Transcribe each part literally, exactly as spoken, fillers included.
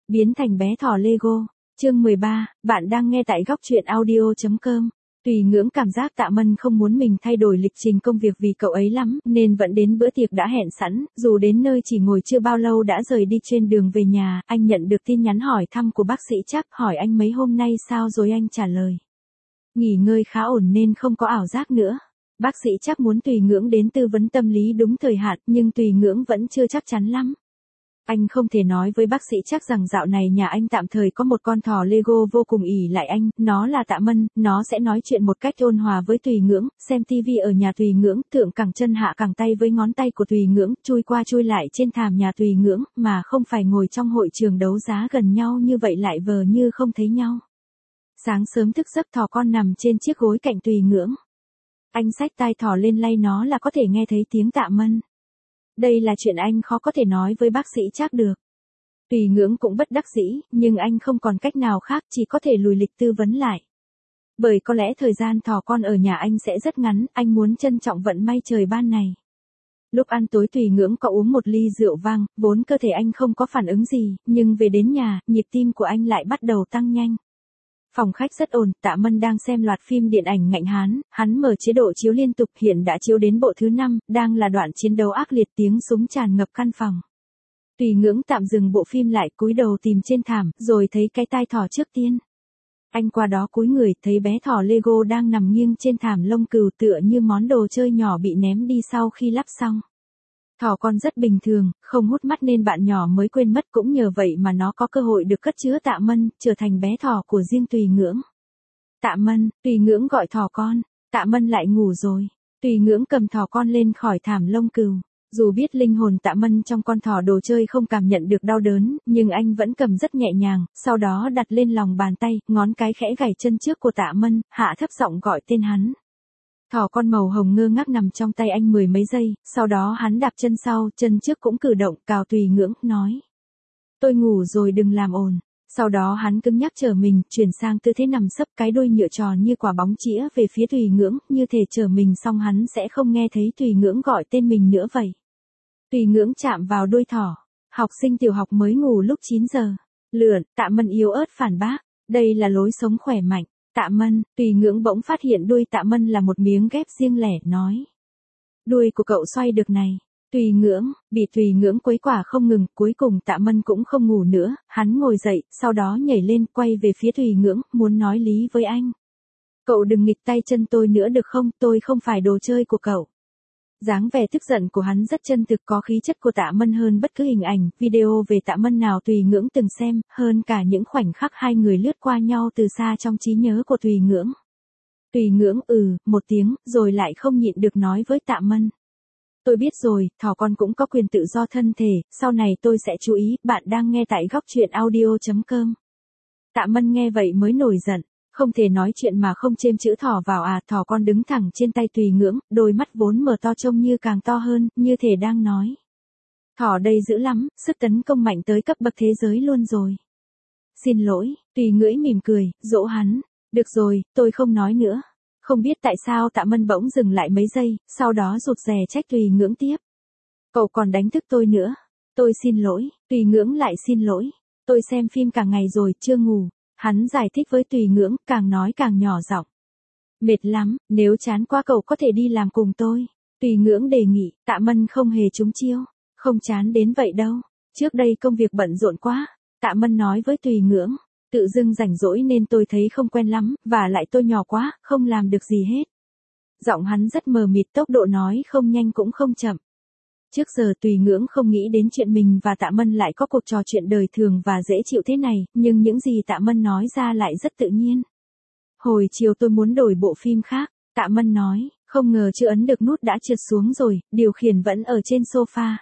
Biến thành bé thỏ Lego. Chương mười ba, bạn đang nghe tại góc truyện audio chấm com. Tùy Ngưỡng cảm giác Tạ Mân không muốn mình thay đổi lịch trình công việc vì cậu ấy lắm, nên vẫn đến bữa tiệc đã hẹn sẵn, dù đến nơi chỉ ngồi chưa bao lâu đã rời đi. Trên đường về nhà, anh nhận được tin nhắn hỏi thăm của bác sĩ Trác, hỏi anh mấy hôm nay sao rồi. Anh trả lời: nghỉ ngơi khá ổn nên không có ảo giác nữa. Bác sĩ Trác muốn Tùy Ngưỡng đến tư vấn tâm lý đúng thời hạn, nhưng Tùy Ngưỡng vẫn chưa chắc chắn lắm. Anh không thể nói với bác sĩ Trác rằng dạo này nhà anh tạm thời có một con thỏ Lego vô cùng ỷ lại anh, nó là Tạ Mân, nó sẽ nói chuyện một cách ôn hòa với Tùy Ngưỡng, xem tivi ở nhà Tùy Ngưỡng, thượng cẳng chân hạ cẳng tay với ngón tay của Tùy Ngưỡng, chui qua chui lại trên thảm nhà Tùy Ngưỡng, mà không phải ngồi trong hội trường đấu giá gần nhau như vậy lại vờ như không thấy nhau. Sáng sớm thức giấc, thỏ con nằm trên chiếc gối cạnh Tùy Ngưỡng. Anh xách tai thỏ lên lay nó là có thể nghe thấy tiếng Tạ Mân. Đây là chuyện anh khó có thể nói với bác sĩ Trác được. Tùy Ngưỡng cũng bất đắc dĩ, nhưng anh không còn cách nào khác, chỉ có thể lùi lịch tư vấn lại. Bởi có lẽ thời gian thỏ con ở nhà anh sẽ rất ngắn, anh muốn trân trọng vận may trời ban này. Lúc ăn tối Tùy Ngưỡng có uống một ly rượu vang, vốn cơ thể anh không có phản ứng gì, nhưng về đến nhà, nhịp tim của anh lại bắt đầu tăng nhanh. Phòng khách rất ồn, Tạ Mân đang xem loạt phim điện ảnh ngạnh hán, hắn mở chế độ chiếu liên tục, hiện đã chiếu đến bộ thứ năm, đang là đoạn chiến đấu ác liệt, tiếng súng tràn ngập căn phòng. Tùy Ngưỡng tạm dừng bộ phim lại, cúi đầu tìm trên thảm, rồi thấy cái tai thỏ trước tiên. Anh qua đó cúi người, thấy bé thỏ Lego đang nằm nghiêng trên thảm lông cừu tựa như món đồ chơi nhỏ bị ném đi sau khi lắp xong. Thỏ con rất bình thường, không hút mắt nên bạn nhỏ mới quên mất, cũng nhờ vậy mà nó có cơ hội được cất chứa Tạ Mân, trở thành bé thỏ của riêng Tùy Ngưỡng. Tạ Mân, Tùy Ngưỡng gọi thỏ con. Tạ Mân lại ngủ rồi. Tùy Ngưỡng cầm thỏ con lên khỏi thảm lông cừu. Dù biết linh hồn Tạ Mân trong con thỏ đồ chơi không cảm nhận được đau đớn, nhưng anh vẫn cầm rất nhẹ nhàng, sau đó đặt lên lòng bàn tay, ngón cái khẽ gảy chân trước của Tạ Mân, hạ thấp giọng gọi tên hắn. Thỏ con màu hồng ngơ ngác nằm trong tay anh mười mấy giây, sau đó hắn đạp chân sau, chân trước cũng cử động, cào Tùy Ngưỡng, nói: tôi ngủ rồi đừng làm ồn. Sau đó hắn cứng nhắc trở mình, chuyển sang tư thế nằm sấp, cái đuôi nhựa tròn như quả bóng chĩa về phía Tùy Ngưỡng, như thể trở mình xong hắn sẽ không nghe thấy Tùy Ngưỡng gọi tên mình nữa vậy. Tùy Ngưỡng chạm vào đuôi thỏ. Học sinh tiểu học mới ngủ lúc chín giờ. Lượn, Tạ Mân yếu ớt phản bác. Đây là lối sống khỏe mạnh. Tạ Mân, Tùy Ngưỡng bỗng phát hiện đuôi Tạ Mân là một miếng ghép riêng lẻ, nói: đuôi của cậu xoay được này. Tùy Ngưỡng, bị Tùy Ngưỡng quấy quả không ngừng, cuối cùng Tạ Mân cũng không ngủ nữa, hắn ngồi dậy, sau đó nhảy lên, quay về phía Tùy Ngưỡng, muốn nói lý với anh. Cậu đừng nghịch tay chân tôi nữa được không, tôi không phải đồ chơi của cậu. Dáng vẻ tức giận của hắn rất chân thực, có khí chất của Tạ Mân hơn bất cứ hình ảnh, video về Tạ Mân nào Tùy Ngưỡng từng xem, hơn cả những khoảnh khắc hai người lướt qua nhau từ xa trong trí nhớ của Tùy Ngưỡng. Tùy Ngưỡng ừ, một tiếng, rồi lại không nhịn được nói với Tạ Mân: tôi biết rồi, thỏ con cũng có quyền tự do thân thể, sau này tôi sẽ chú ý. Bạn đang nghe tại góc truyện audio chấm com. Tạ Mân nghe vậy mới nổi giận. Không thể nói chuyện mà không chêm chữ thỏ vào à. Thỏ con đứng thẳng trên tay Tùy Ngưỡng, đôi mắt vốn mở to trông như càng to hơn, như thể đang nói: thỏ đây dữ lắm, sức tấn công mạnh tới cấp bậc thế giới luôn rồi. Xin lỗi. Tùy Ngưỡng mỉm cười, dỗ hắn. Được rồi, tôi không nói nữa. Không biết tại sao Tạ Mân bỗng dừng lại mấy giây, sau đó rụt rè trách Tùy Ngưỡng tiếp: cậu còn đánh thức tôi nữa. Tôi xin lỗi. Tùy Ngưỡng lại xin lỗi. Tôi xem phim cả ngày rồi, chưa ngủ. Hắn giải thích với Tùy Ngưỡng, càng nói càng nhỏ giọng. Mệt lắm, nếu chán quá cậu có thể đi làm cùng tôi. Tùy Ngưỡng đề nghị. Tạ Mân không hề trúng chiêu. Không chán đến vậy đâu. Trước đây công việc bận rộn quá. Tạ Mân nói với Tùy Ngưỡng. Tự dưng rảnh rỗi nên tôi thấy không quen lắm, và lại tôi nhỏ quá, không làm được gì hết. Giọng hắn rất mờ mịt, tốc độ nói không nhanh cũng không chậm. Trước giờ Tùy Ngưỡng không nghĩ đến chuyện mình và Tạ Mân lại có cuộc trò chuyện đời thường và dễ chịu thế này, nhưng những gì Tạ Mân nói ra lại rất tự nhiên. Hồi chiều tôi muốn đổi bộ phim khác. Tạ Mân nói, không ngờ chưa ấn được nút đã trượt xuống rồi, điều khiển vẫn ở trên sofa.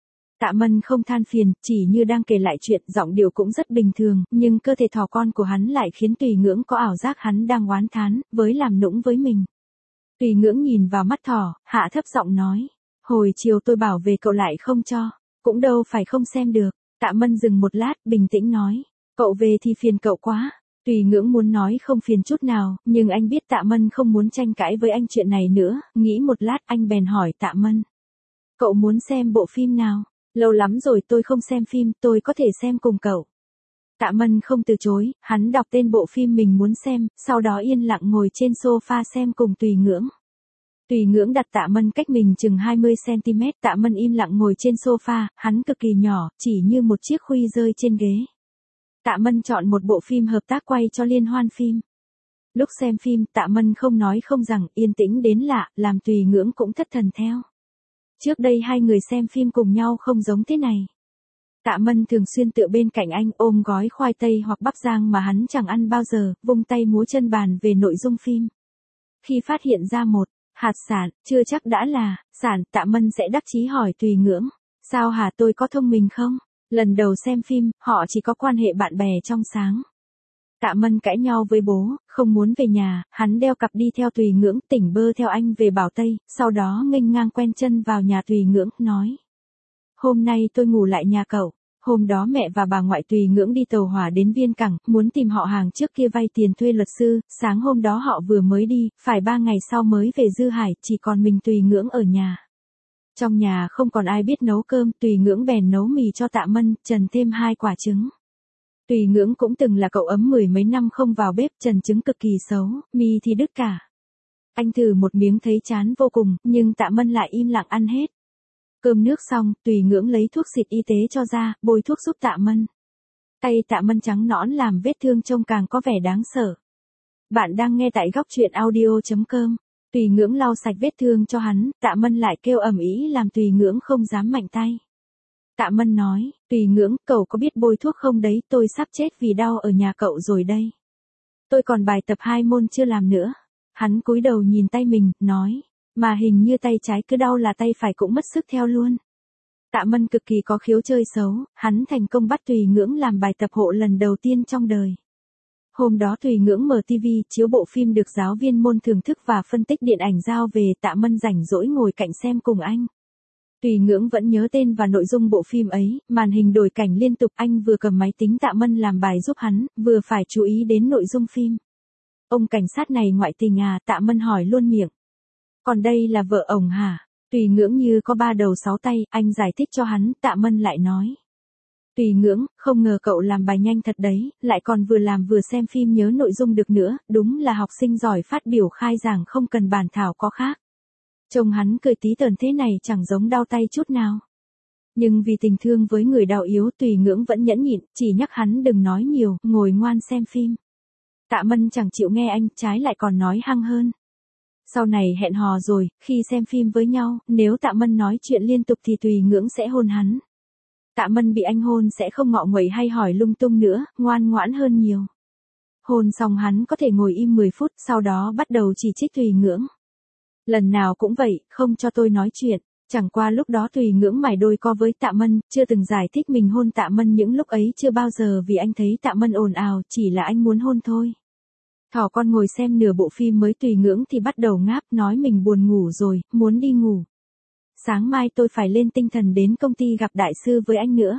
Tạ Mân không than phiền, chỉ như đang kể lại chuyện, giọng điệu cũng rất bình thường, nhưng cơ thể thỏ con của hắn lại khiến Tùy Ngưỡng có ảo giác hắn đang oán thán, với làm nũng với mình. Tùy Ngưỡng nhìn vào mắt thỏ, hạ thấp giọng nói: hồi chiều tôi bảo về cậu lại không cho, cũng đâu phải không xem được. Tạ Mân dừng một lát, bình tĩnh nói: cậu về thì phiền cậu quá. Tùy Ngưỡng muốn nói không phiền chút nào, nhưng anh biết Tạ Mân không muốn tranh cãi với anh chuyện này nữa, nghĩ một lát anh bèn hỏi Tạ Mân: cậu muốn xem bộ phim nào? Lâu lắm rồi tôi không xem phim, tôi có thể xem cùng cậu. Tạ Mân không từ chối, hắn đọc tên bộ phim mình muốn xem, sau đó yên lặng ngồi trên sofa xem cùng Tùy Ngưỡng. Tùy Ngưỡng đặt Tạ Mân cách mình chừng hai mươi xăng ti mét, Tạ Mân im lặng ngồi trên sofa, hắn cực kỳ nhỏ, chỉ như một chiếc khuy rơi trên ghế. Tạ Mân chọn một bộ phim hợp tác quay cho liên hoan phim. Lúc xem phim, Tạ Mân không nói không rằng, yên tĩnh đến lạ, làm Tùy Ngưỡng cũng thất thần theo. Trước đây hai người xem phim cùng nhau không giống thế này. Tạ Mân thường xuyên tựa bên cạnh anh ôm gói khoai tây hoặc bắp rang mà hắn chẳng ăn bao giờ, vung tay múa chân bàn về nội dung phim. Khi phát hiện ra một hạt sản, chưa chắc đã là sản, Tạ Mân sẽ đắc chí hỏi Tùy Ngưỡng, sao hả, tôi có thông minh không? Lần đầu xem phim, họ chỉ có quan hệ bạn bè trong sáng. Tạ Mân cãi nhau với bố, không muốn về nhà, hắn đeo cặp đi theo Tùy Ngưỡng, tỉnh bơ theo anh về Bảo Tây, sau đó nghênh ngang quen chân vào nhà Tùy Ngưỡng, nói. Hôm nay tôi ngủ lại nhà cậu. Hôm đó mẹ và bà ngoại Tùy Ngưỡng đi tàu hỏa đến Viên Cảng, muốn tìm họ hàng trước kia vay tiền thuê luật sư, sáng hôm đó họ vừa mới đi, phải ba ngày sau mới về Dư Hải, chỉ còn mình Tùy Ngưỡng ở nhà. Trong nhà không còn ai biết nấu cơm, Tùy Ngưỡng bèn nấu mì cho Tạ Mân, trần thêm hai quả trứng. Tùy Ngưỡng cũng từng là cậu ấm mười mấy năm không vào bếp, trần trứng cực kỳ xấu, mì thì đứt cả. Anh thử một miếng thấy chán vô cùng, nhưng Tạ Mân lại im lặng ăn hết. Cơm nước xong, Tùy Ngưỡng lấy thuốc xịt y tế cho ra, bôi thuốc giúp Tạ Mân. Tay Tạ Mân trắng nõn làm vết thương trông càng có vẻ đáng sợ. Bạn đang nghe tại góc truyện audio chấm com. Tùy Ngưỡng lau sạch vết thương cho hắn, Tạ Mân lại kêu ầm ĩ làm Tùy Ngưỡng không dám mạnh tay. Tạ Mân nói, Tùy Ngưỡng, cậu có biết bôi thuốc không đấy, tôi sắp chết vì đau ở nhà cậu rồi đây. Tôi còn bài tập hai môn chưa làm nữa. Hắn cúi đầu nhìn tay mình, nói, mà hình như tay trái cứ đau là tay phải cũng mất sức theo luôn. Tạ Mân cực kỳ có khiếu chơi xấu, hắn thành công bắt Tùy Ngưỡng làm bài tập hộ lần đầu tiên trong đời. Hôm đó Tùy Ngưỡng mở ti vi, chiếu bộ phim được giáo viên môn thưởng thức và phân tích điện ảnh giao về, Tạ Mân rảnh rỗi ngồi cạnh xem cùng anh. Tùy Ngưỡng vẫn nhớ tên và nội dung bộ phim ấy, màn hình đổi cảnh liên tục, anh vừa cầm máy tính Tạ Mân làm bài giúp hắn, vừa phải chú ý đến nội dung phim. Ông cảnh sát này ngoại tình à, Tạ Mân hỏi luôn miệng. Còn đây là vợ ổng hả? Tùy Ngưỡng như có ba đầu sáu tay, anh giải thích cho hắn, Tạ Mân lại nói. Tùy Ngưỡng, không ngờ cậu làm bài nhanh thật đấy, lại còn vừa làm vừa xem phim nhớ nội dung được nữa, đúng là học sinh giỏi phát biểu khai giảng không cần bản thảo có khác. Trông hắn cười tí tởn thế này chẳng giống đau tay chút nào. Nhưng vì tình thương với người đau yếu, Tùy Ngưỡng vẫn nhẫn nhịn, chỉ nhắc hắn đừng nói nhiều, ngồi ngoan xem phim. Tạ Mân chẳng chịu nghe anh, trái lại còn nói hăng hơn. Sau này hẹn hò rồi, khi xem phim với nhau, nếu Tạ Mân nói chuyện liên tục thì Tùy Ngưỡng sẽ hôn hắn. Tạ Mân bị anh hôn sẽ không ngọ nguậy hay hỏi lung tung nữa, ngoan ngoãn hơn nhiều. Hôn xong hắn có thể ngồi im mười phút, sau đó bắt đầu chỉ trích Tùy Ngưỡng. Lần nào cũng vậy, không cho tôi nói chuyện. Chẳng qua lúc đó Tùy Ngưỡng mải đôi co với Tạ Mân, chưa từng giải thích mình hôn Tạ Mân những lúc ấy chưa bao giờ vì anh thấy Tạ Mân ồn ào, chỉ là anh muốn hôn thôi. Thỏ con ngồi xem nửa bộ phim mới Tùy Ngưỡng thì bắt đầu ngáp, nói mình buồn ngủ rồi, muốn đi ngủ. Sáng mai tôi phải lên tinh thần đến công ty gặp đại sư với anh nữa.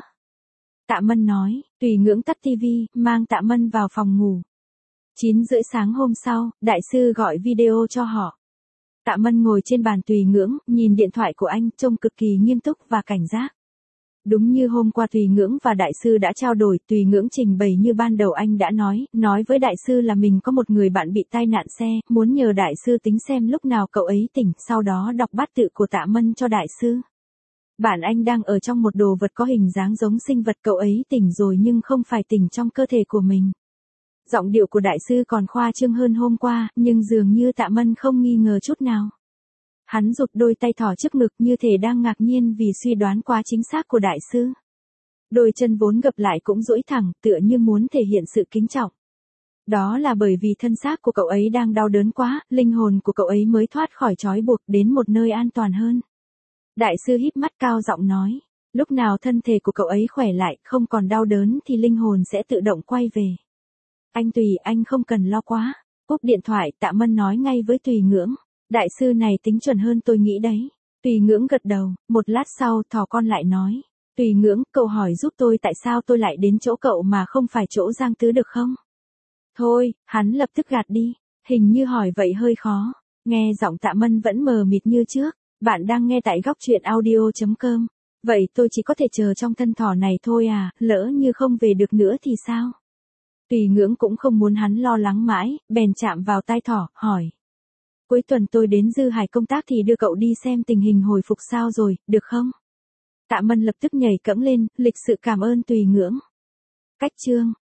Tạ Mân nói, Tùy Ngưỡng tắt tivi, mang Tạ Mân vào phòng ngủ. chín rưỡi sáng hôm sau, đại sư gọi video cho họ. Tạ Mân ngồi trên bàn Tùy Ngưỡng, nhìn điện thoại của anh, trông cực kỳ nghiêm túc và cảnh giác. Đúng như hôm qua Tùy Ngưỡng và đại sư đã trao đổi, Tùy Ngưỡng trình bày như ban đầu anh đã nói, nói với đại sư là mình có một người bạn bị tai nạn xe, muốn nhờ đại sư tính xem lúc nào cậu ấy tỉnh, sau đó đọc bát tự của Tạ Mân cho đại sư. Bạn anh đang ở trong một đồ vật có hình dáng giống sinh vật, cậu ấy tỉnh rồi nhưng không phải tỉnh trong cơ thể của mình. Giọng điệu của đại sư còn khoa trương hơn hôm qua, nhưng dường như Tạ Mân không nghi ngờ chút nào. Hắn giục đôi tay thỏ trước ngực như thể đang ngạc nhiên vì suy đoán quá chính xác của đại sư. Đôi chân vốn gập lại cũng duỗi thẳng, tựa như muốn thể hiện sự kính trọng. Đó là bởi vì thân xác của cậu ấy đang đau đớn quá, linh hồn của cậu ấy mới thoát khỏi trói buộc đến một nơi an toàn hơn. Đại sư híp mắt cao giọng nói, lúc nào thân thể của cậu ấy khỏe lại, không còn đau đớn thì linh hồn sẽ tự động quay về. Anh Tùy, anh không cần lo quá. Cúp điện thoại, Tạ Mân nói ngay với Tùy Ngưỡng. Đại sư này tính chuẩn hơn tôi nghĩ đấy. Tùy Ngưỡng gật đầu, một lát sau thỏ con lại nói. Tùy Ngưỡng, cậu hỏi giúp tôi tại sao tôi lại đến chỗ cậu mà không phải chỗ Giang Tứ được không? Thôi, hắn lập tức gạt đi. Hình như hỏi vậy hơi khó. Nghe giọng Tạ Mân vẫn mờ mịt như trước. Bạn đang nghe tại góc truyện audio chấm com. Vậy tôi chỉ có thể chờ trong thân thỏ này thôi à, lỡ như không về được nữa thì sao? Tùy Ngưỡng cũng không muốn hắn lo lắng mãi, bèn chạm vào tai thỏ, hỏi. Cuối tuần tôi đến Dư Hải công tác thì đưa cậu đi xem tình hình hồi phục sao rồi, được không? Tạ Mân lập tức nhảy cẫng lên, lịch sự cảm ơn Tùy Ngưỡng. Cách chương